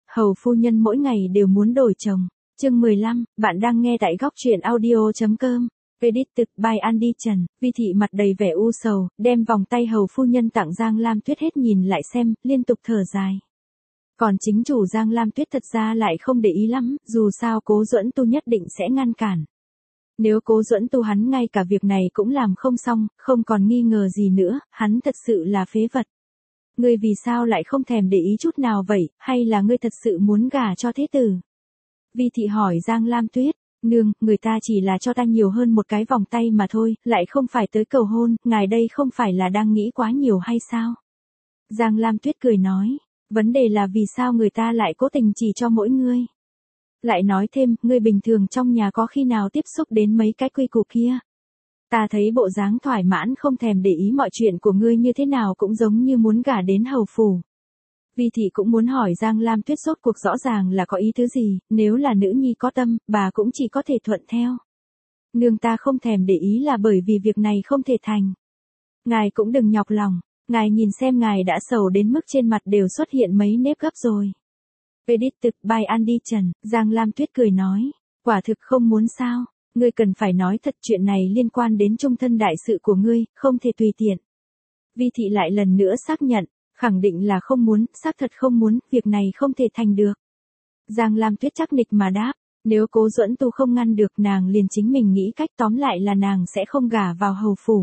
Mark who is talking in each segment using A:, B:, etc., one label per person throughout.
A: Hầu phu nhân mỗi ngày đều muốn đổi chồng. Chương 15, bạn đang nghe tại góc truyện audio.com. Edited by Andy Trần. Vi thị mặt đầy vẻ u sầu, đem vòng tay hầu phu nhân tặng Giang Lam Tuyết hết nhìn lại xem, liên tục thở dài. Còn chính chủ Giang Lam Tuyết thật ra lại không để ý lắm, dù sao Cố Duẫn Tu nhất định sẽ ngăn cản. Nếu Cố Duẫn Tu hắn ngay cả việc này cũng làm không xong, không còn nghi ngờ gì nữa, hắn thật sự là phế vật. Ngươi vì sao lại không thèm để ý chút nào vậy, hay là ngươi thật sự muốn gả cho thế tử? Vi thị hỏi Giang Lam Tuyết, nương, người ta chỉ là cho ta nhiều hơn một cái vòng tay mà thôi, lại không phải tới cầu hôn, ngài đây không phải là đang nghĩ quá nhiều hay sao? Giang Lam Tuyết cười nói, vấn đề là vì sao người ta lại cố tình chỉ cho mỗi ngươi? Lại nói thêm, ngươi bình thường trong nhà có khi nào tiếp xúc đến mấy cái quy củ kia? Ta thấy bộ dáng thoải mãn không thèm để ý mọi chuyện của ngươi như thế nào cũng giống như muốn gả đến hầu phủ. Vi thị cũng muốn hỏi Giang Lam Tuyết rốt cuộc rõ ràng là có ý tứ gì, nếu là nữ nhi có tâm, bà cũng chỉ có thể thuận theo. Nương ta không thèm để ý là bởi vì việc này không thể thành. Ngài cũng đừng nhọc lòng, ngài nhìn xem ngài đã sầu đến mức trên mặt đều xuất hiện mấy nếp gấp rồi. Edited by Andy Trần, Giang Lam Tuyết cười nói, quả thực không muốn sao, ngươi cần phải nói thật, chuyện này liên quan đến chung thân đại sự của ngươi, không thể tùy tiện. Vi thị lại lần nữa xác nhận, khẳng định là không muốn, xác thật không muốn, việc này không thể thành được. Giang Lam Tuyết chắc nịch mà đáp, nếu Cố Duẫn Tu không ngăn được nàng liền chính mình nghĩ cách, tóm lại là nàng sẽ không gả vào hầu phủ.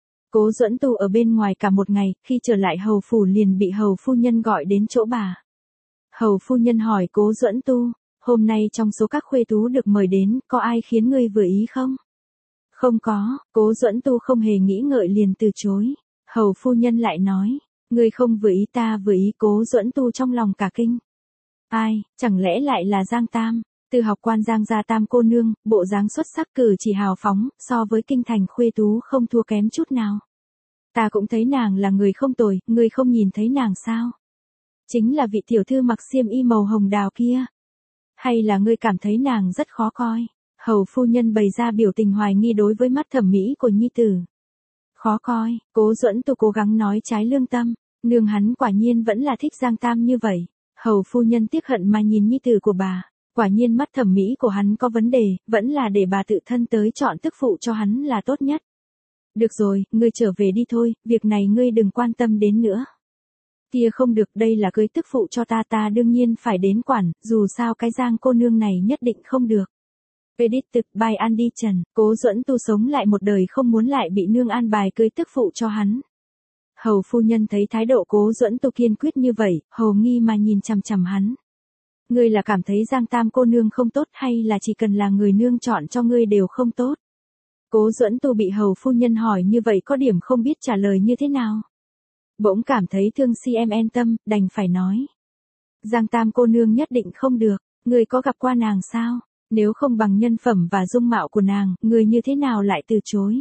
A: Cố Duẫn Tu ở bên ngoài cả một ngày, khi trở lại hầu phủ liền bị hầu phu nhân gọi đến chỗ bà. Hầu phu nhân hỏi Cố Duẫn Tu, hôm nay trong số các khuê tú được mời đến, có ai khiến ngươi vừa ý không? Không có, Cố Duẫn Tu không hề nghĩ ngợi liền từ chối. Hầu phu nhân lại nói, ngươi không vừa ý ta vừa ý. Cố Duẫn Tu trong lòng cả kinh. Ai, chẳng lẽ lại là Giang Tam, từ học quan Giang gia Tam cô nương, bộ dáng xuất sắc cử chỉ hào phóng, so với kinh thành khuê tú không thua kém chút nào. Ta cũng thấy nàng là người không tồi, ngươi không nhìn thấy nàng sao? Chính là vị tiểu thư mặc xiêm y màu hồng đào kia. Hay là ngươi cảm thấy nàng rất khó coi? Hầu phu nhân bày ra biểu tình hoài nghi đối với mắt thẩm mỹ của nhi tử. Khó coi, Cố Duẫn Tu cố gắng nói trái lương tâm, nương hắn quả nhiên vẫn là thích Giang Tam như vậy. Hầu phu nhân tiếc hận mà nhìn nhi tử của bà, quả nhiên mắt thẩm mỹ của hắn có vấn đề, vẫn là để bà tự thân tới chọn tức phụ cho hắn là tốt nhất. Được rồi, ngươi trở về đi thôi, việc này ngươi đừng quan tâm đến nữa. Kia không được, đây là cưới tức phụ cho ta, ta đương nhiên phải đến quản, dù sao cái Giang cô nương này nhất định không được. Edited by Andy Trần, Cố Duẫn Tu sống lại một đời không muốn lại bị nương an bài cưới tức phụ cho hắn. Hầu phu nhân thấy thái độ Cố Duẫn Tu kiên quyết như vậy, hầu nghi mà nhìn chằm chằm hắn. Ngươi là cảm thấy Giang Tam cô nương không tốt hay là chỉ cần là người nương chọn cho ngươi đều không tốt? Cố Duẫn Tu bị hầu phu nhân hỏi như vậy có điểm không biết trả lời như thế nào. Bỗng cảm thấy thương CMN tâm, đành phải nói. Giang Tam cô nương nhất định không được, ngươi có gặp qua nàng sao? Nếu không bằng nhân phẩm và dung mạo của nàng, ngươi như thế nào lại từ chối?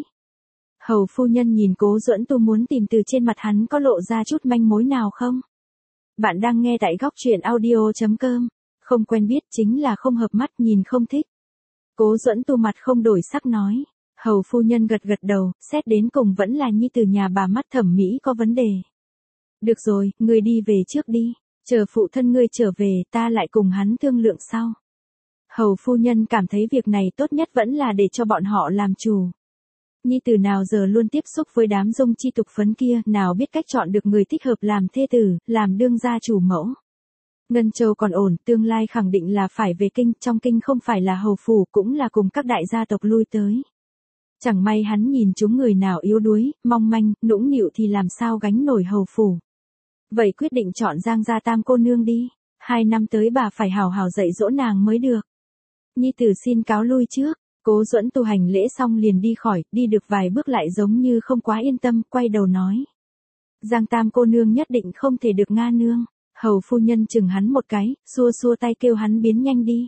A: Hầu phu nhân nhìn Cố Duẫn Tu muốn tìm từ trên mặt hắn có lộ ra chút manh mối nào không? Bạn đang nghe tại góc truyện audio.com. Không quen biết chính là không hợp mắt, nhìn không thích. Cố Duẫn Tu mặt không đổi sắc nói. Hầu phu nhân gật gật đầu, xét đến cùng vẫn là nhi tử nhà bà mắt thẩm mỹ có vấn đề. Được rồi, ngươi đi về trước đi, chờ phụ thân ngươi trở về, ta lại cùng hắn thương lượng sau. Hầu phu nhân cảm thấy việc này tốt nhất vẫn là để cho bọn họ làm chủ. Nhi tử nào giờ luôn tiếp xúc với đám dung chi tục phấn kia, nào biết cách chọn được người thích hợp làm thê tử, làm đương gia chủ mẫu. Ngân Châu còn ổn, tương lai khẳng định là phải về kinh, trong kinh không phải là hầu phủ cũng là cùng các đại gia tộc lui tới. Chẳng may hắn nhìn chúng người nào yếu đuối, mong manh, nũng nịu thì làm sao gánh nổi hầu phủ. Vậy quyết định chọn Giang gia Tam cô nương đi, 2 năm tới bà phải hào hào dạy dỗ nàng mới được. Nhi tử xin cáo lui trước. Cố Duẫn Tu hành lễ xong liền đi khỏi, đi được vài bước lại giống như không quá yên tâm, quay đầu nói. Giang Tam cô nương nhất định không thể được nga nương. Hầu phu nhân chừng hắn một cái, xua xua tay kêu hắn biến nhanh đi.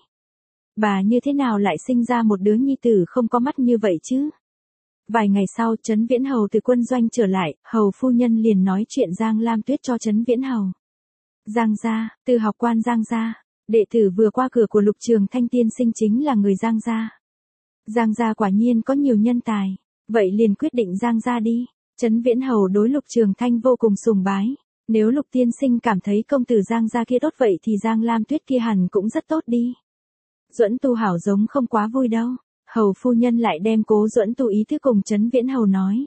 A: Bà như thế nào lại sinh ra một đứa nhi tử không có mắt như vậy chứ? Vài ngày sau, Trấn Viễn Hầu từ quân doanh trở lại, hầu phu nhân liền nói chuyện Giang Lam Tuyết cho Trấn Viễn Hầu. Giang gia, từ học quan Giang gia, đệ tử vừa qua cửa của Lục Trường Thanh tiên sinh chính là người Giang gia. Giang gia quả nhiên có nhiều nhân tài, vậy liền quyết định Giang gia đi. Trấn Viễn Hầu đối Lục Trường Thanh vô cùng sùng bái. Nếu Lục tiên sinh cảm thấy công tử Giang gia kia tốt vậy thì Giang Lam Tuyết kia hẳn cũng rất tốt đi. Duẫn Tu hảo giống không quá vui đâu. Hầu phu nhân lại đem Cố Duẫn Tu ý thức cùng Trấn Viễn Hầu nói.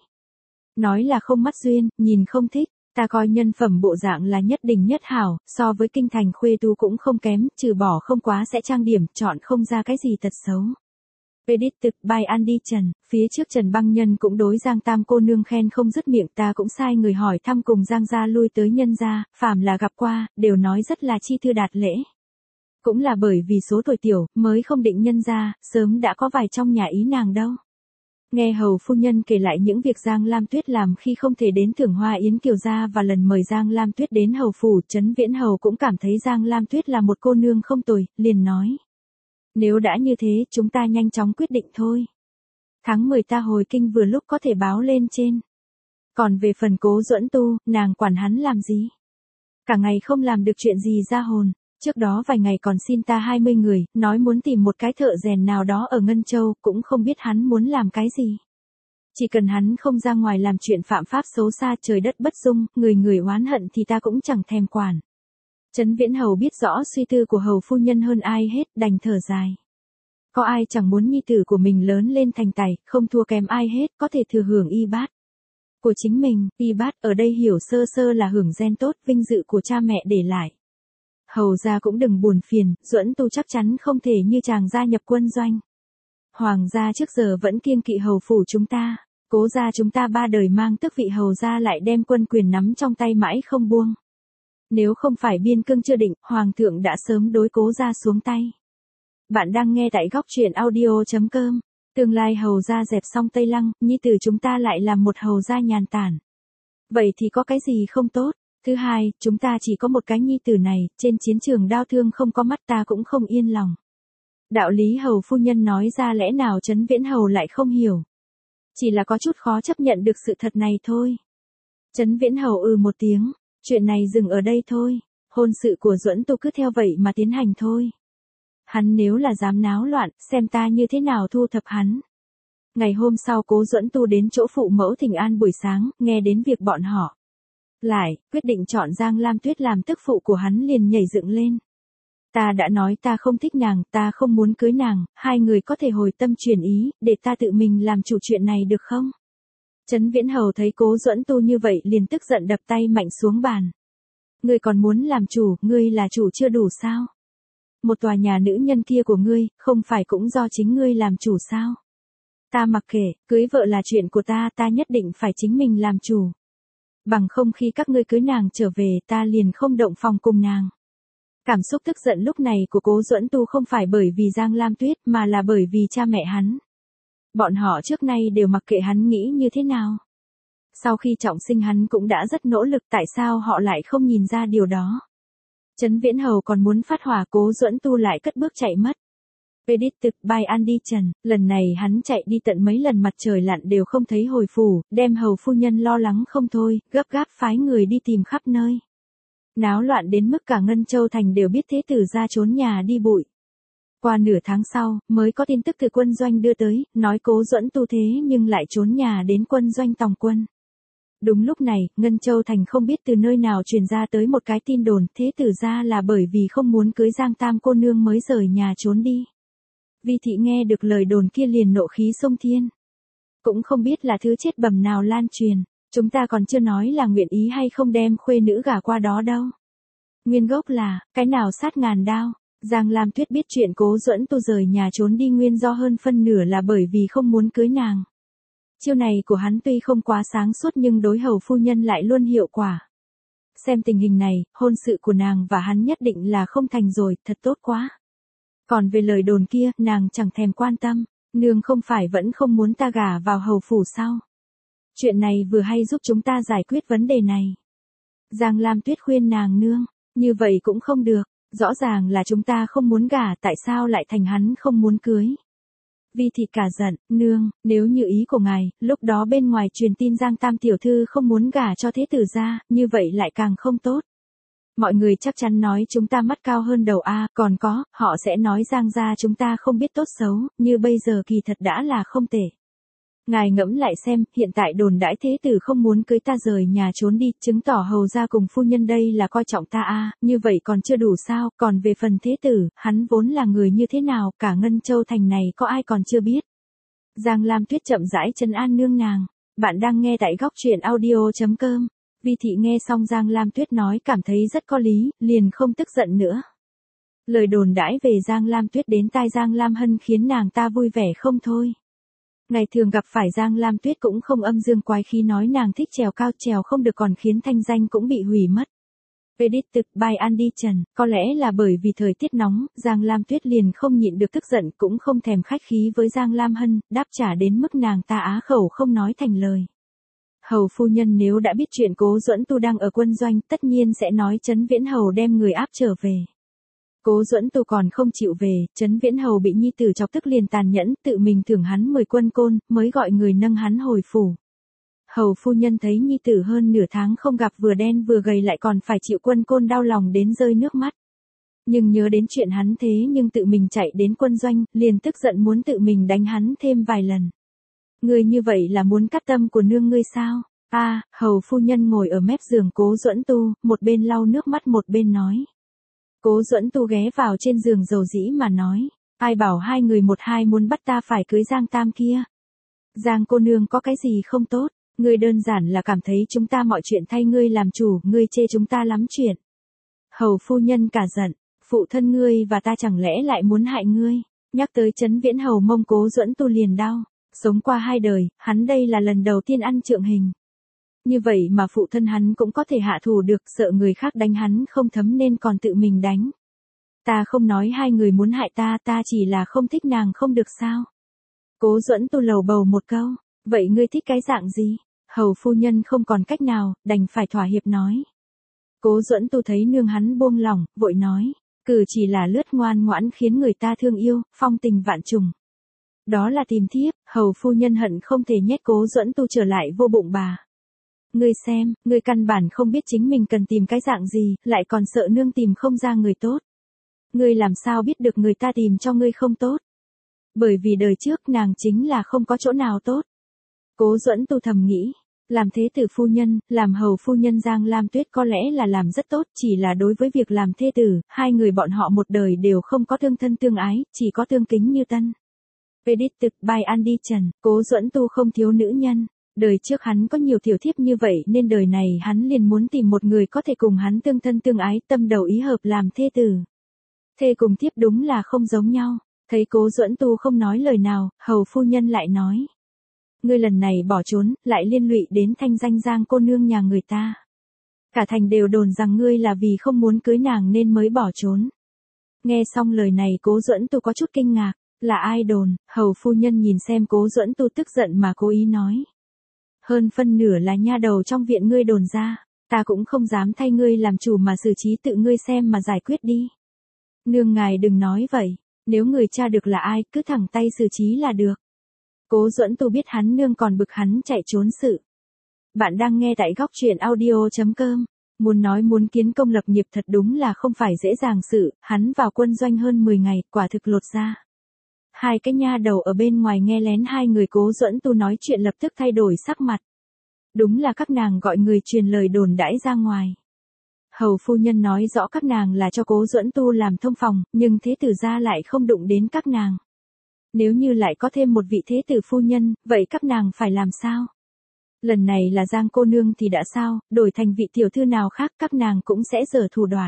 A: Nói là không mắt duyên, nhìn không thích, ta coi nhân phẩm bộ dạng là nhất đỉnh nhất hảo, so với kinh thành khuê tu cũng không kém, trừ bỏ không quá sẽ trang điểm, chọn không ra cái gì tật xấu. Edit từ by Andy Trần, phía trước Trần Băng Nhân cũng đối Giang Tam cô nương khen không dứt miệng, ta cũng sai người hỏi thăm cùng Giang gia lui tới nhân gia, phàm là gặp qua, đều nói rất là chi thư đạt lễ. Cũng là bởi vì số tuổi tiểu, mới không định nhân gia, sớm đã có vài trong nhà ý nàng đâu. Nghe hầu phu nhân kể lại những việc Giang Lam Tuyết làm khi không thể đến thưởng hoa yến kiều gia và lần mời Giang Lam Tuyết đến hầu phủ, Trấn Viễn Hầu cũng cảm thấy Giang Lam Tuyết là một cô nương không tồi, liền nói. Nếu đã như thế, chúng ta nhanh chóng quyết định thôi. Tháng 10 ta hồi kinh vừa lúc có thể báo lên trên. Còn về phần Cố Duẫn Tu, nàng quản hắn làm gì? Cả ngày không làm được chuyện gì ra hồn. Trước đó vài ngày còn xin ta 20 người, nói muốn tìm một cái thợ rèn nào đó ở Ngân Châu, cũng không biết hắn muốn làm cái gì. Chỉ cần hắn không ra ngoài làm chuyện phạm pháp xấu xa trời đất bất dung, người người oán hận thì ta cũng chẳng thèm quản. Trấn Viễn Hầu biết rõ suy tư của hầu phu nhân hơn ai hết, đành thở dài. Có ai chẳng muốn nhi tử của mình lớn lên thành tài, không thua kém ai hết, có thể thừa hưởng y bát của chính mình. Y bát ở đây hiểu sơ sơ là hưởng gen tốt, vinh dự của cha mẹ để lại. Hầu gia cũng đừng buồn phiền, Duẫn Tu chắc chắn không thể như chàng gia nhập quân doanh. Hoàng gia trước giờ vẫn kiêng kỵ hầu phủ chúng ta, Cố gia chúng ta 3 đời mang tước vị hầu gia lại đem quân quyền nắm trong tay mãi không buông. Nếu không phải biên cương chưa định, Hoàng thượng đã sớm đối Cố gia xuống tay. Bạn đang nghe tại góc truyện audio.com. Tương lai hầu gia dẹp xong Tây Lăng, nhi tử chúng ta lại làm một hầu gia nhàn tản. Vậy thì có cái gì không tốt? Thứ hai, chúng ta chỉ có một cái nhi tử này, trên chiến trường đao thương không có mắt ta cũng không yên lòng. Đạo lý hầu phu nhân nói ra lẽ nào Trấn Viễn Hầu lại không hiểu. Chỉ là có chút khó chấp nhận được sự thật này thôi. Trấn Viễn Hầu một tiếng, chuyện này dừng ở đây thôi, hôn sự của Duẫn Tu cứ theo vậy mà tiến hành thôi. Hắn nếu là dám náo loạn, xem ta như thế nào thu thập hắn. Ngày hôm sau Cố Duẫn Tu đến chỗ phụ mẫu thỉnh an buổi sáng, nghe đến việc bọn họ lại quyết định chọn Giang Lam Tuyết làm tức phụ của hắn liền nhảy dựng lên. Ta đã nói ta không thích nàng, ta không muốn cưới nàng, hai người có thể hồi tâm chuyển ý, để ta tự mình làm chủ chuyện này được không? Trấn Viễn Hầu thấy Cố Duẫn Tu như vậy liền tức giận đập tay mạnh xuống bàn. Ngươi còn muốn làm chủ, ngươi là chủ chưa đủ sao? Một tòa nhà nữ nhân kia của ngươi, không phải cũng do chính ngươi làm chủ sao? Ta mặc kệ, cưới vợ là chuyện của ta, ta nhất định phải chính mình làm chủ. Bằng không khi các ngươi cưới nàng trở về ta liền không động phòng cùng nàng. Cảm xúc tức giận lúc này của Cố Duẫn Tu không phải bởi vì Giang Lam Tuyết mà là bởi vì cha mẹ hắn. Bọn họ trước nay đều mặc kệ hắn nghĩ như thế nào. Sau khi trọng sinh hắn cũng đã rất nỗ lực, tại sao họ lại không nhìn ra điều đó. Trấn Viễn Hầu còn muốn phát hỏa, Cố Duẫn Tu lại cất bước chạy mất. Edit từ by Andy Trần, lần này hắn chạy đi tận mấy lần mặt trời lặn đều không thấy hồi phủ, đem hầu phu nhân lo lắng không thôi, gấp gáp phái người đi tìm khắp nơi. Náo loạn đến mức cả Ngân Châu Thành đều biết thế tử ra trốn nhà đi bụi. Qua nửa tháng sau, mới có tin tức từ quân doanh đưa tới, nói Cố Duẫn Tu thế nhưng lại trốn nhà đến quân doanh tòng quân. Đúng lúc này, Ngân Châu Thành không biết từ nơi nào truyền ra tới một cái tin đồn, thế tử ra là bởi vì không muốn cưới Giang Tam cô nương mới rời nhà trốn đi. Vi thị nghe được lời đồn kia liền nộ khí xông thiên. Cũng không biết là thứ chết bầm nào lan truyền, chúng ta còn chưa nói là nguyện ý hay không đem khuê nữ gả qua đó đâu. Nguyên gốc là, cái nào sát ngàn đao. Giang Lam Tuyết biết chuyện Cố Duẫn Tu rời nhà trốn đi nguyên do hơn phân nửa là bởi vì không muốn cưới nàng. Chiêu này của hắn tuy không quá sáng suốt nhưng đối hầu phu nhân lại luôn hiệu quả. Xem tình hình này, hôn sự của nàng và hắn nhất định là không thành rồi, thật tốt quá. Còn về lời đồn kia, nàng chẳng thèm quan tâm, nương không phải vẫn không muốn ta gả vào hầu phủ sao? Chuyện này vừa hay giúp chúng ta giải quyết vấn đề này. Giang Lam Tuyết khuyên nàng nương, như vậy cũng không được, rõ ràng là chúng ta không muốn gả, tại sao lại thành hắn không muốn cưới? Vi thị cả giận, nương, nếu như ý của ngài, lúc đó bên ngoài truyền tin Giang Tam tiểu thư không muốn gả cho thế tử gia, như vậy lại càng không tốt. Mọi người chắc chắn nói chúng ta mắt cao hơn đầu a, còn có, họ sẽ nói Giang gia chúng ta không biết tốt xấu, như bây giờ kỳ thật đã là không tệ. Ngài ngẫm lại xem, hiện tại đồn đãi thế tử không muốn cưới ta rời nhà trốn đi, chứng tỏ hầu gia cùng phu nhân đây là coi trọng ta à, như vậy còn chưa đủ sao, còn về phần thế tử, hắn vốn là người như thế nào, cả Ngân Châu thành này có ai còn chưa biết. Giang Lam Tuyết chậm rãi trấn an nương nàng. Bạn đang nghe tại góc truyện audio.com. Vi thị nghe xong Giang Lam Tuyết nói cảm thấy rất có lý, liền không tức giận nữa. Lời đồn đãi về Giang Lam Tuyết đến tai Giang Lam Hân khiến nàng ta vui vẻ không thôi. Ngày thường gặp phải Giang Lam Tuyết cũng không âm dương quái khí nói nàng thích trèo cao trèo không được còn khiến thanh danh cũng bị hủy mất. Edited by Andy Trần, có lẽ là bởi vì thời tiết nóng, Giang Lam Tuyết liền không nhịn được tức giận cũng không thèm khách khí với Giang Lam Hân, đáp trả đến mức nàng ta á khẩu không nói thành lời. Hầu phu nhân nếu đã biết chuyện Cố Duẫn Tu đang ở quân doanh tất nhiên sẽ nói Trấn Viễn Hầu đem người áp trở về. Cố Duẫn Tu còn không chịu về, Trấn Viễn Hầu bị nhi tử chọc tức liền tàn nhẫn tự mình thưởng hắn 10 quân côn, mới gọi người nâng hắn hồi phủ. Hầu phu nhân thấy nhi tử hơn nửa tháng không gặp vừa đen vừa gầy lại còn phải chịu quân côn đau lòng đến rơi nước mắt. Nhưng nhớ đến chuyện hắn thế nhưng tự mình chạy đến quân doanh, liền tức giận muốn tự mình đánh hắn thêm vài lần. Ngươi như vậy là muốn cắt tâm của nương ngươi sao? Hầu phu nhân ngồi ở mép giường Cố Duẫn Tu, một bên lau nước mắt một bên nói. Cố Duẫn Tu ghé vào trên giường dầu dĩ mà nói, ai bảo hai người một hai muốn bắt ta phải cưới Giang Tam kia. Giang cô nương có cái gì không tốt, ngươi đơn giản là cảm thấy chúng ta mọi chuyện thay ngươi làm chủ, ngươi chê chúng ta lắm chuyện. Hầu phu nhân cả giận, phụ thân ngươi và ta chẳng lẽ lại muốn hại ngươi, nhắc tới Trấn Viễn Hầu mông Cố Duẫn Tu liền đau, sống qua 2 đời, hắn đây là lần đầu tiên ăn trượng hình. Như vậy mà phụ thân hắn cũng có thể hạ thủ được, sợ người khác đánh hắn không thấm nên còn tự mình đánh. Ta không nói hai người muốn hại ta, ta chỉ là không thích nàng không được sao. Cố Duẫn Tu lầu bầu một câu, vậy ngươi thích cái dạng gì? Hầu phu nhân không còn cách nào, đành phải thỏa hiệp nói. Cố Duẫn Tu thấy nương hắn buông lỏng, vội nói, cử chỉ là lướt ngoan ngoãn khiến người ta thương yêu, phong tình vạn trùng. Đó là tìm thiếp, hầu phu nhân hận không thể nhét Cố Duẫn Tu trở lại vô bụng bà. Ngươi xem, ngươi căn bản không biết chính mình cần tìm cái dạng gì, lại còn sợ nương tìm không ra người tốt. Ngươi làm sao biết được người ta tìm cho ngươi không tốt? Bởi vì đời trước nàng chính là không có chỗ nào tốt. Cố Duẫn Tu thầm nghĩ, làm thế tử phu nhân, làm hầu phu nhân Giang Lam Tuyết có lẽ là làm rất tốt, chỉ là đối với việc làm thê tử, hai người bọn họ một đời đều không có tương thân tương ái, chỉ có tương kính như tân. Edited by Andy Trần, Cố Duẫn Tu không thiếu nữ nhân. Đời trước hắn có nhiều tiểu thiếp như vậy nên đời này hắn liền muốn tìm một người có thể cùng hắn tương thân tương ái, tâm đầu ý hợp làm thê tử. Thê cùng thiếp đúng là không giống nhau. Thấy Cố Duẫn Tu không nói lời nào, hầu phu nhân lại nói. Ngươi lần này bỏ trốn, lại liên lụy đến thanh danh Giang cô nương nhà người ta. Cả thành đều đồn rằng ngươi là vì không muốn cưới nàng nên mới bỏ trốn. Nghe xong lời này Cố Duẫn Tu có chút kinh ngạc, là ai đồn? Hầu phu nhân nhìn xem Cố Duẫn Tu tức giận mà cố ý nói. Hơn phân nửa là nha đầu trong viện ngươi đồn ra, ta cũng không dám thay ngươi làm chủ mà xử trí tự ngươi xem mà giải quyết đi. Nương ngài đừng nói vậy, nếu người cha được là ai cứ thẳng tay xử trí là được. Cố Duẫn Tu biết hắn nương còn bực hắn chạy trốn sự. Bạn đang nghe tại góc truyện audio.com. Muốn nói muốn kiến công lập nghiệp thật đúng là không phải dễ dàng sự, hắn vào quân doanh hơn 10 ngày, quả thực lột ra. Hai cái nha đầu ở bên ngoài nghe lén hai người Cố Duẫn Tu nói chuyện lập tức thay đổi sắc mặt. Đúng là các nàng gọi người truyền lời đồn đãi ra ngoài. Hầu phu nhân nói rõ các nàng là cho Cố Duẫn Tu làm thông phòng, nhưng thế tử gia lại không đụng đến các nàng. Nếu như lại có thêm một vị thế tử phu nhân, vậy các nàng phải làm sao? Lần này là Giang cô nương thì đã sao, đổi thành vị tiểu thư nào khác các nàng cũng sẽ giở thủ đoạn.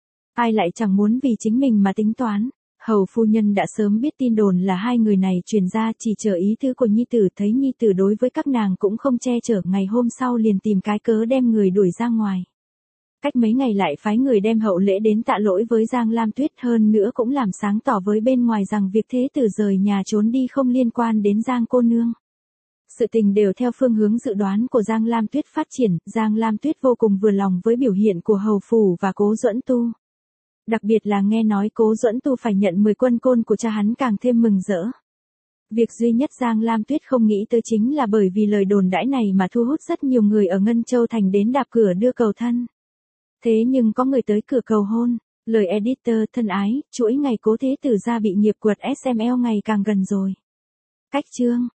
A: Ai lại chẳng muốn vì chính mình mà tính toán. Hầu phu nhân đã sớm biết tin đồn là hai người này truyền ra, chỉ chờ ý thư của nhi tử, thấy nhi tử đối với các nàng cũng không che chở, ngày hôm sau liền tìm cái cớ đem người đuổi ra ngoài. Cách mấy ngày lại phái người đem hậu lễ đến tạ lỗi với Giang Lam Tuyết, hơn nữa cũng làm sáng tỏ với bên ngoài rằng việc thế tử rời nhà trốn đi không liên quan đến Giang cô nương. Sự tình đều theo phương hướng dự đoán của Giang Lam Tuyết phát triển, Giang Lam Tuyết vô cùng vừa lòng với biểu hiện của hầu phủ và Cố Duẫn Tu. Đặc biệt là nghe nói Cố Duẫn Tu phải nhận 10 quân côn của cha hắn càng thêm mừng rỡ. Việc duy nhất Giang Lam Tuyết không nghĩ tới chính là bởi vì lời đồn đãi này mà thu hút rất nhiều người ở Ngân Châu Thành đến đạp cửa đưa cầu thân. Thế nhưng có người tới cửa cầu hôn. Lời editor thân ái, chuỗi ngày Cố thế tử gia bị nghiệp quật SML ngày càng gần rồi. Cách chương